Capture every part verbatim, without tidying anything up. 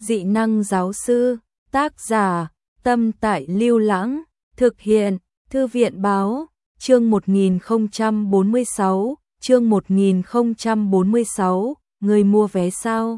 dị năng giáo sư, tác giả, Tâm Tại Lưu Lãng, thực hiện, Thư viện báo, chương một nghìn không trăm bốn mươi sáu, chương một nghìn không trăm bốn mươi sáu, người mua vé sao?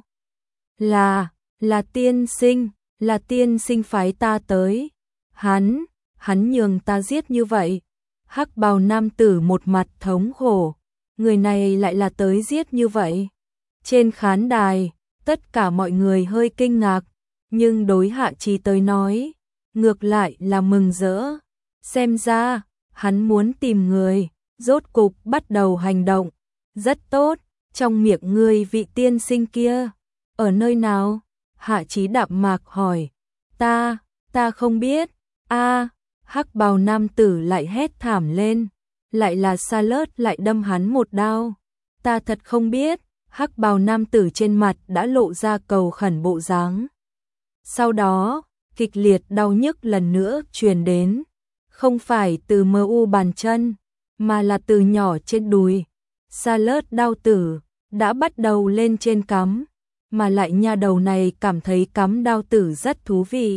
Là, là tiên sinh, là tiên sinh phái ta tới. Hắn, hắn nhường ta giết như vậy. Hắc bào nam tử một mặt thống khổ, người này lại là tới giết như vậy. Trên khán đài, tất cả mọi người hơi kinh ngạc, nhưng đối Hạ Chí tới nói, ngược lại là mừng rỡ. Xem ra, hắn muốn tìm người, rốt cục bắt đầu hành động. Rất tốt, trong miệng ngươi vị tiên sinh kia, ở nơi nào? Hạ Chí đạm mạc hỏi. Ta, ta không biết. A, hắc bào nam tử lại hét thảm lên, lại là Salert lại đâm hắn một đao. Ta thật không biết. Hắc bào nam tử trên mặt đã lộ ra cầu khẩn bộ dáng. Sau đó, kịch liệt đau nhức lần nữa truyền đến, không phải từ em u bàn chân, mà là từ nhỏ trên đùi. Salert đau tử đã bắt đầu lên trên cắm, mà lại nha đầu này cảm thấy cắm đao tử rất thú vị.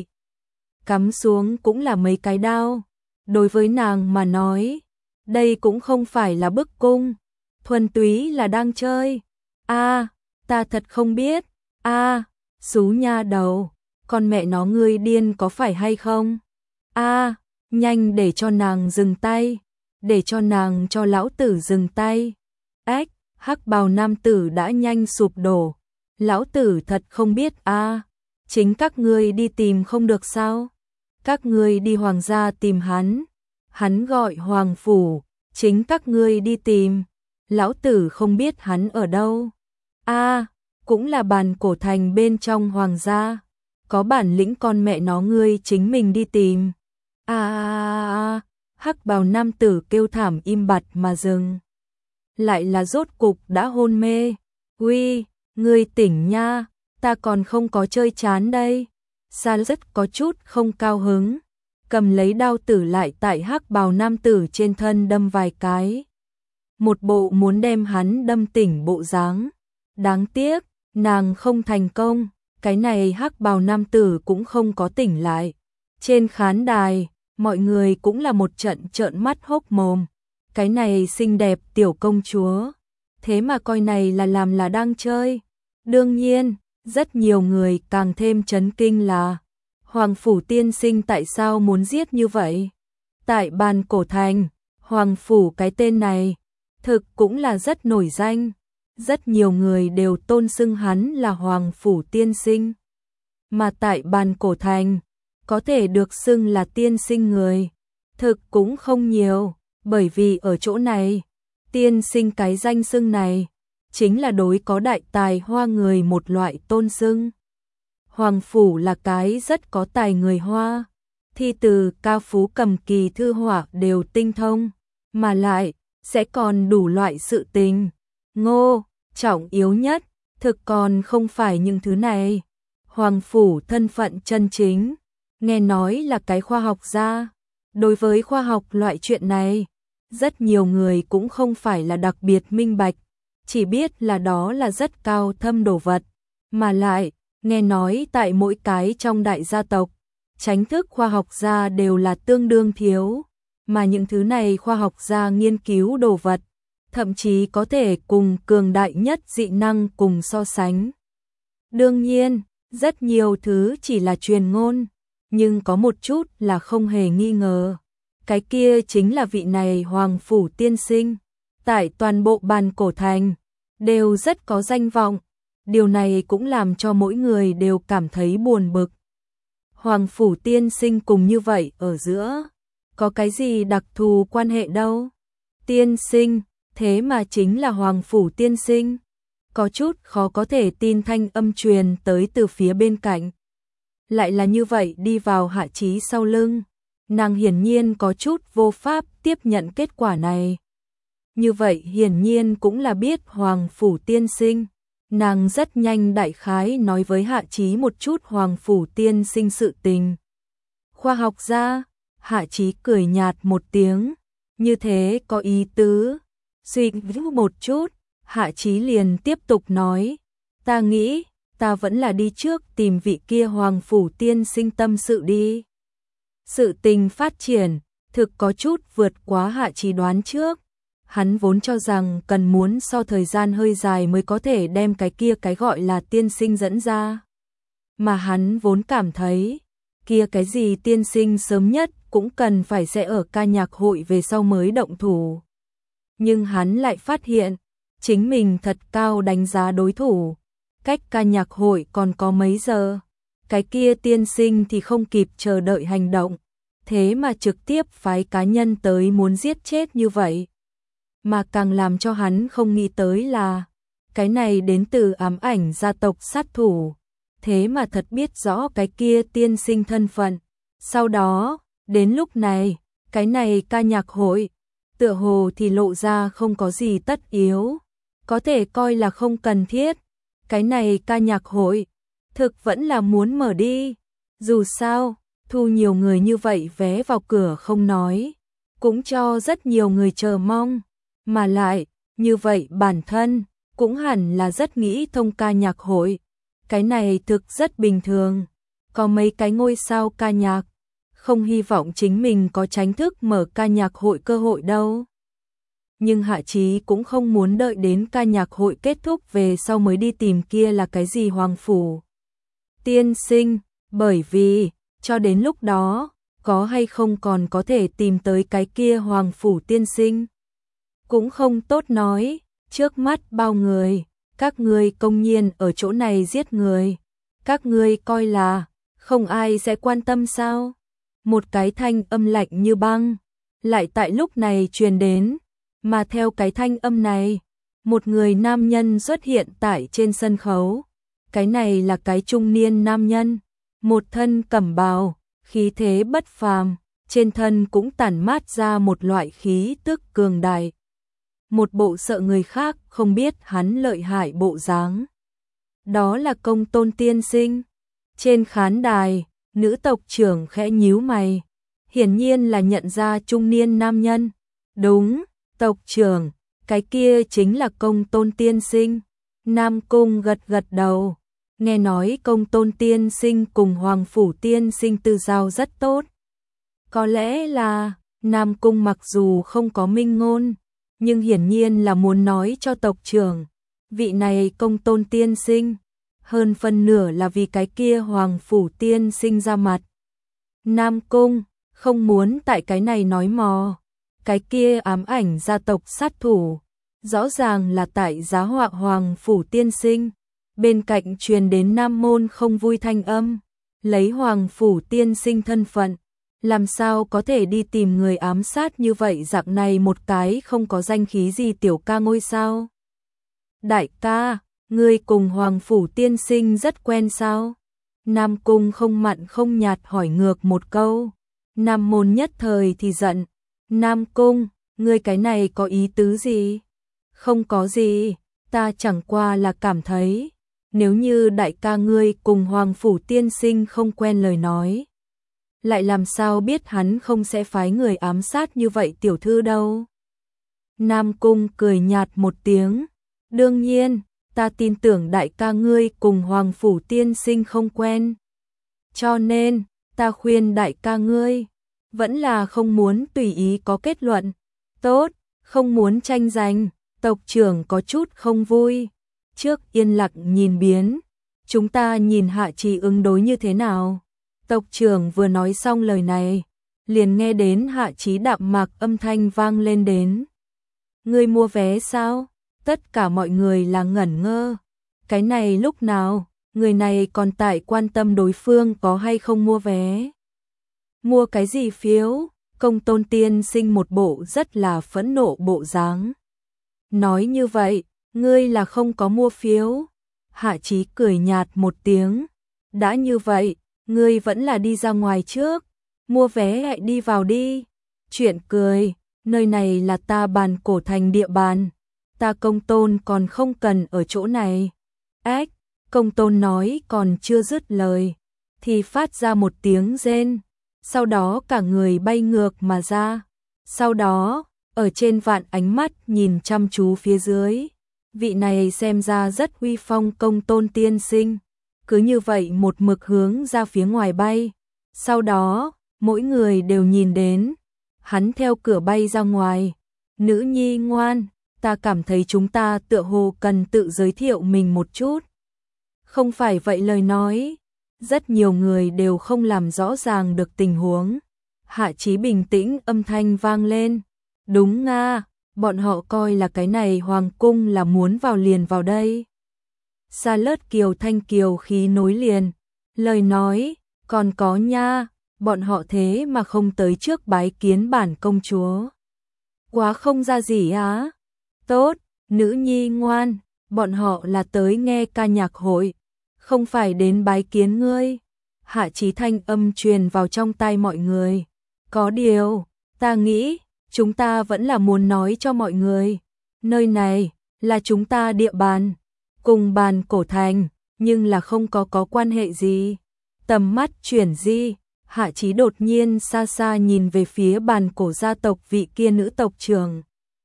Cắm xuống cũng là mấy cái đao, đối với nàng mà nói, đây cũng không phải là bức cung, thuần túy là đang chơi. A, ta thật không biết. A, xú nha đầu, con mẹ nó ngươi điên có phải hay không? A, nhanh để cho nàng dừng tay, để cho nàng cho lão tử dừng tay. Ếch, hắc bào nam tử đã nhanh sụp đổ. Lão tử thật không biết a, chính các ngươi đi tìm không được sao? Các ngươi đi hoàng gia tìm hắn, hắn gọi hoàng phủ, chính các ngươi đi tìm. Lão tử không biết hắn ở đâu. A, cũng là bàn cổ thành bên trong hoàng gia, có bản lĩnh con mẹ nó ngươi chính mình đi tìm. A a a, hắc bào nam tử kêu thảm im bặt mà dừng. Lại là rốt cục đã hôn mê. Uy, ngươi tỉnh nha, ta còn không có chơi chán đây. Sa rất có chút không cao hứng, cầm lấy đao tử lại tại hắc bào nam tử trên thân đâm vài cái. Một bộ muốn đem hắn đâm tỉnh bộ dáng. Đáng tiếc, nàng không thành công, cái này hắc bào nam tử cũng không có tỉnh lại. Trên khán đài, mọi người cũng là một trận trợn mắt hốc mồm. Cái này xinh đẹp tiểu công chúa, thế mà coi này là làm là đang chơi. Đương nhiên, rất nhiều người càng thêm chấn kinh là Hoàng phủ tiên sinh tại sao muốn giết như vậy? Tại bàn cổ thành, Hoàng phủ cái tên này thực cũng là rất nổi danh. Rất nhiều người đều tôn xưng hắn là Hoàng phủ tiên sinh. Mà tại bàn cổ thành, có thể được xưng là tiên sinh người, thực cũng không nhiều, bởi vì ở chỗ này, tiên sinh cái danh xưng này, chính là đối có đại tài hoa người một loại tôn xưng. Hoàng phủ là cái rất có tài người Hoa, thi từ ca phú cầm kỳ thư họa đều tinh thông, mà lại sẽ còn đủ loại sự tình. Ngô, trọng yếu nhất, thực còn không phải những thứ này. Hoàng phủ thân phận chân chính, nghe nói là cái khoa học gia. Đối với khoa học loại chuyện này, rất nhiều người cũng không phải là đặc biệt minh bạch, chỉ biết là đó là rất cao thâm đồ vật, mà lại, nghe nói tại mỗi cái trong đại gia tộc, chính thức khoa học gia đều là tương đương thiếu, mà những thứ này khoa học gia nghiên cứu đồ vật, thậm chí có thể cùng cường đại nhất dị năng cùng so sánh. Đương nhiên, rất nhiều thứ chỉ là truyền ngôn, nhưng có một chút là không hề nghi ngờ. Cái kia chính là vị này Hoàng phủ tiên sinh, tại toàn bộ bàn cổ thành, đều rất có danh vọng. Điều này cũng làm cho mỗi người đều cảm thấy buồn bực. Hoàng phủ tiên sinh cùng như vậy ở giữa, có cái gì đặc thù quan hệ đâu? Tiên sinh, thế mà chính là Hoàng phủ tiên sinh. Có chút khó có thể tin thanh âm truyền tới từ phía bên cạnh. Lại là như vậy đi vào Hạ Chí sau lưng. Nàng hiển nhiên có chút vô pháp tiếp nhận kết quả này. Như vậy hiển nhiên cũng là biết Hoàng phủ tiên sinh. Nàng rất nhanh đại khái nói với Hạ Chí một chút Hoàng phủ tiên sinh sự tình. Khoa học gia, Hạ Chí cười nhạt một tiếng, như thế có ý tứ. Suy nghĩ một chút, Hạ Chí liền tiếp tục nói, ta nghĩ, ta vẫn là đi trước tìm vị kia Hoàng Phủ tiên sinh tâm sự đi. Sự tình phát triển, thực có chút vượt quá Hạ Chí đoán trước. Hắn vốn cho rằng cần muốn so thời gian hơi dài mới có thể đem cái kia cái gọi là tiên sinh dẫn ra. Mà hắn vốn cảm thấy, kia cái gì tiên sinh sớm nhất cũng cần phải sẽ ở ca nhạc hội về sau mới động thủ. Nhưng hắn lại phát hiện, chính mình thật cao đánh giá đối thủ. Cách ca nhạc hội còn có mấy giờ, cái kia tiên sinh thì không kịp chờ đợi hành động. Thế mà trực tiếp phái cá nhân tới muốn giết chết như vậy. Mà càng làm cho hắn không nghĩ tới là, cái này đến từ ám ảnh gia tộc sát thủ. Thế mà thật biết rõ cái kia tiên sinh thân phận. Sau đó, đến lúc này, cái này ca nhạc hội, tựa hồ thì lộ ra không có gì tất yếu. Có thể coi là không cần thiết. Cái này ca nhạc hội, thực vẫn là muốn mở đi. Dù sao, thu nhiều người như vậy vé vào cửa không nói, cũng cho rất nhiều người chờ mong. Mà lại, như vậy bản thân, cũng hẳn là rất nghĩ thông ca nhạc hội. Cái này thực rất bình thường. Có mấy cái ngôi sao ca nhạc, không hy vọng chính mình có chính thức mở ca nhạc hội cơ hội đâu. Nhưng Hạ Chí cũng không muốn đợi đến ca nhạc hội kết thúc về sau mới đi tìm kia là cái gì Hoàng Phủ tiên sinh, bởi vì, cho đến lúc đó, có hay không còn có thể tìm tới cái kia Hoàng Phủ tiên sinh. Cũng không tốt nói, trước mắt bao người, các ngươi công nhiên ở chỗ này giết người. Các ngươi coi là, không ai sẽ quan tâm sao? Một cái thanh âm lạnh như băng, lại tại lúc này truyền đến. Mà theo cái thanh âm này, một người nam nhân xuất hiện tại trên sân khấu. Cái này là cái trung niên nam nhân, một thân cẩm bào, khí thế bất phàm, trên thân cũng tản mát ra một loại khí tức cường đại. Một bộ sợ người khác không biết hắn lợi hại bộ dáng. Đó là Công Tôn tiên sinh. Trên khán đài, nữ tộc trưởng khẽ nhíu mày, hiển nhiên là nhận ra trung niên nam nhân. Đúng, tộc trưởng, cái kia chính là Công Tôn tiên sinh. Nam Cung gật gật đầu, nghe nói Công Tôn tiên sinh cùng Hoàng Phủ tiên sinh tư giao rất tốt. Có lẽ là, Nam Cung mặc dù không có minh ngôn, nhưng hiển nhiên là muốn nói cho tộc trưởng, vị này Công Tôn tiên sinh, hơn phân nửa là vì cái kia Hoàng Phủ tiên sinh ra mặt. Nam Cung, không muốn tại cái này nói mò, cái kia ám ảnh gia tộc sát thủ, rõ ràng là tại giá họa Hoàng Phủ tiên sinh. Bên cạnh truyền đến Nam Môn không vui thanh âm, lấy Hoàng Phủ tiên sinh thân phận, làm sao có thể đi tìm người ám sát như vậy dạng này một cái không có danh khí gì tiểu ca ngôi sao. Đại ca, ngươi cùng Hoàng Phủ tiên sinh rất quen sao? Nam Cung không mặn không nhạt hỏi ngược một câu. Nam Môn nhất thời thì giận. Nam Cung, ngươi cái này có ý tứ gì? Không có gì, ta chẳng qua là cảm thấy, nếu như đại ca ngươi cùng Hoàng Phủ tiên sinh không quen lời nói, lại làm sao biết hắn không sẽ phái người ám sát như vậy tiểu thư đâu. Nam Cung cười nhạt một tiếng, đương nhiên, ta tin tưởng đại ca ngươi cùng Hoàng Phủ tiên sinh không quen. Cho nên, ta khuyên đại ca ngươi, vẫn là không muốn tùy ý có kết luận. Tốt, không muốn tranh giành, tộc trưởng có chút không vui. Trước yên lặng nhìn biến, chúng ta nhìn Hạ Chí ứng đối như thế nào. Tộc trưởng vừa nói xong lời này, liền nghe đến Hạ Chí đạm mạc âm thanh vang lên đến. Ngươi mua vé sao? Tất cả mọi người là ngẩn ngơ. Cái này lúc nào, người này còn tại quan tâm đối phương có hay không mua vé. Mua cái gì phiếu? Công Tôn tiên sinh một bộ rất là phẫn nộ bộ dáng. Nói như vậy, ngươi là không có mua phiếu. Hạ Chí cười nhạt một tiếng. Đã như vậy, ngươi vẫn là đi ra ngoài trước. Mua vé lại đi vào đi. Chuyện cười, nơi này là ta bàn cổ thành địa bàn. Ta Công Tôn còn không cần ở chỗ này. Ếch, Công Tôn nói còn chưa dứt lời, thì phát ra một tiếng rên. Sau đó cả người bay ngược mà ra. Sau đó, ở trên vạn ánh mắt nhìn chăm chú phía dưới, vị này xem ra rất uy phong Công Tôn tiên sinh, cứ như vậy một mực hướng ra phía ngoài bay. Sau đó, mỗi người đều nhìn đến, hắn theo cửa bay ra ngoài. Nữ nhi ngoan, ta cảm thấy chúng ta tựa hồ cần tự giới thiệu mình một chút. Không phải vậy lời nói, rất nhiều người đều không làm rõ ràng được tình huống. Hạ Chí bình tĩnh âm thanh vang lên. Đúng nga, bọn họ coi là cái này hoàng cung là muốn vào liền vào đây. Sa Lớt Kiều thanh kiều khí nối liền, lời nói, còn có nha, bọn họ thế mà không tới trước bái kiến bản công chúa. Quá không ra gì á. Tốt, nữ nhi ngoan, bọn họ là tới nghe ca nhạc hội, không phải đến bái kiến ngươi. Hạ Chí thanh âm truyền vào trong tai mọi người. Có điều, ta nghĩ, chúng ta vẫn là muốn nói cho mọi người. Nơi này, là chúng ta địa bàn, cùng bàn cổ thành, nhưng là không có có quan hệ gì. Tầm mắt chuyển di, Hạ Chí đột nhiên xa xa nhìn về phía bàn cổ gia tộc vị kia nữ tộc trưởng.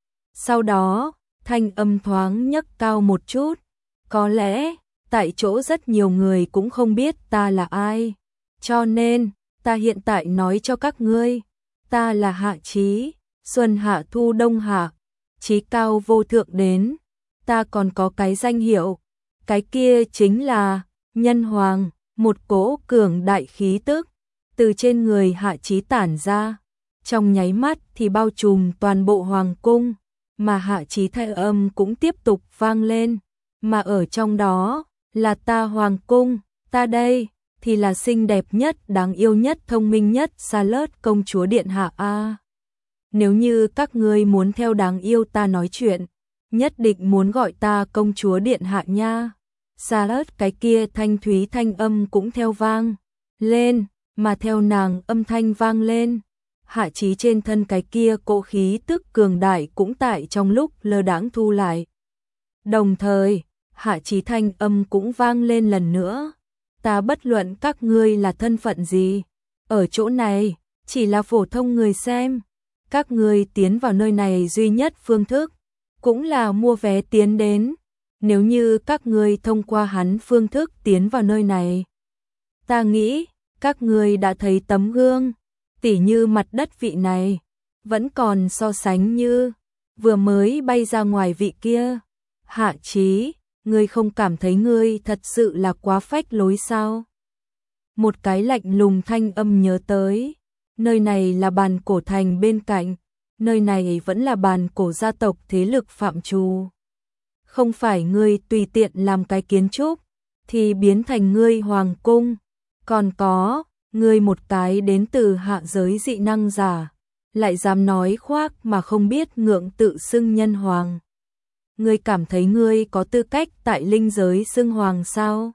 Sau đó, thanh âm thoáng nhấc cao một chút. Có lẽ, tại chỗ rất nhiều người cũng không biết ta là ai. Cho nên, ta hiện tại nói cho các ngươi, ta là Hạ Chí, xuân hạ thu đông hạ, chí cao vô thượng đến. Ta còn có cái danh hiệu, cái kia chính là Nhân Hoàng, một cỗ cường đại khí tức từ trên người Hạ Chí tản ra, trong nháy mắt thì bao trùm toàn bộ hoàng cung, mà Hạ Chí thanh âm cũng tiếp tục vang lên, mà ở trong đó là ta hoàng cung, ta đây thì là xinh đẹp nhất, đáng yêu nhất, thông minh nhất Sa Lớt công chúa điện hạ a. Nếu như các ngươi muốn theo đáng yêu ta nói chuyện, nhất định muốn gọi ta công chúa điện hạ nha. Sa Lớt cái kia thanh thúy thanh âm cũng theo vang lên, mà theo nàng âm thanh vang lên, Hạ Chí trên thân cái kia cỗ khí tức cường đại cũng tại trong lúc lơ đãng thu lại. Đồng thời, Hạ Chí thanh âm cũng vang lên lần nữa. Ta bất luận các ngươi là thân phận gì, ở chỗ này chỉ là phổ thông người xem. Các ngươi tiến vào nơi này duy nhất phương thức cũng là mua vé tiến đến. Nếu như các ngươi thông qua hắn phương thức tiến vào nơi này, ta nghĩ các ngươi đã thấy tấm gương, tỉ như mặt đất vị này, vẫn còn so sánh như vừa mới bay ra ngoài vị kia. Hạ Chí, ngươi không cảm thấy ngươi thật sự là quá phách lối sao? Một cái lạnh lùng thanh âm nhớ tới, nơi này là bàn cổ thành bên cạnh, nơi này vẫn là bàn cổ gia tộc thế lực phạm trù. Không phải ngươi tùy tiện làm cái kiến trúc, thì biến thành ngươi hoàng cung. Còn có, ngươi một cái đến từ hạ giới dị năng giả, lại dám nói khoác mà không biết ngượng tự xưng nhân hoàng. Ngươi cảm thấy ngươi có tư cách tại linh giới xưng hoàng sao?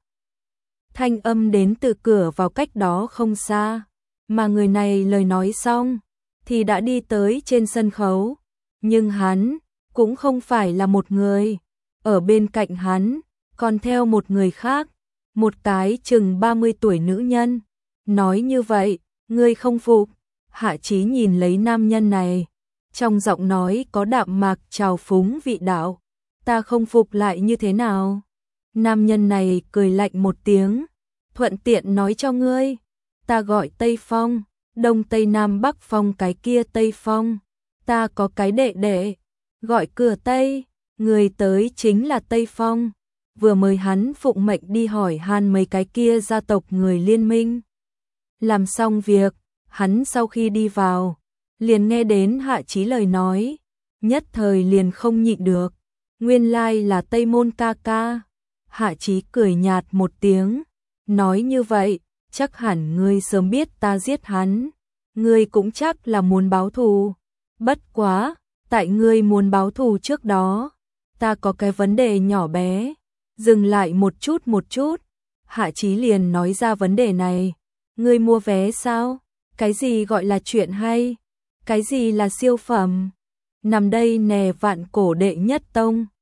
Thanh âm đến từ cửa vào cách đó không xa, mà người này lời nói xong, thì đã đi tới trên sân khấu. Nhưng hắn, cũng không phải là một người. Ở bên cạnh hắn, còn theo một người khác, một cái chừng ba mươi tuổi nữ nhân. Nói như vậy, ngươi không phục. Hạ Chí nhìn lấy nam nhân này, trong giọng nói có đạm mạc trào phúng vị đạo. Ta không phục lại như thế nào? Nam nhân này cười lạnh một tiếng, thuận tiện nói cho ngươi, ta gọi Tây Phong, Đông Tây Nam Bắc Phong cái kia Tây Phong. Ta có cái đệ đệ, gọi Cửa Tây, người tới chính là Tây Phong. Vừa mới hắn phụng mệnh đi hỏi han mấy cái kia gia tộc người liên minh. Làm xong việc, hắn sau khi đi vào, liền nghe đến Hạ Chí lời nói, nhất thời liền không nhịn được. Nguyên lai là Tây Môn ca ca. Hạ Chí cười nhạt một tiếng, nói như vậy, chắc hẳn ngươi sớm biết ta giết hắn, ngươi cũng chắc là muốn báo thù. Bất quá, tại ngươi muốn báo thù trước đó, ta có cái vấn đề nhỏ bé. Dừng lại một chút một chút, Hạ Chí liền nói ra vấn đề này. Ngươi mua vé sao? Cái gì gọi là chuyện hay? Cái gì là siêu phẩm? Nằm đây nè vạn cổ đệ nhất tông.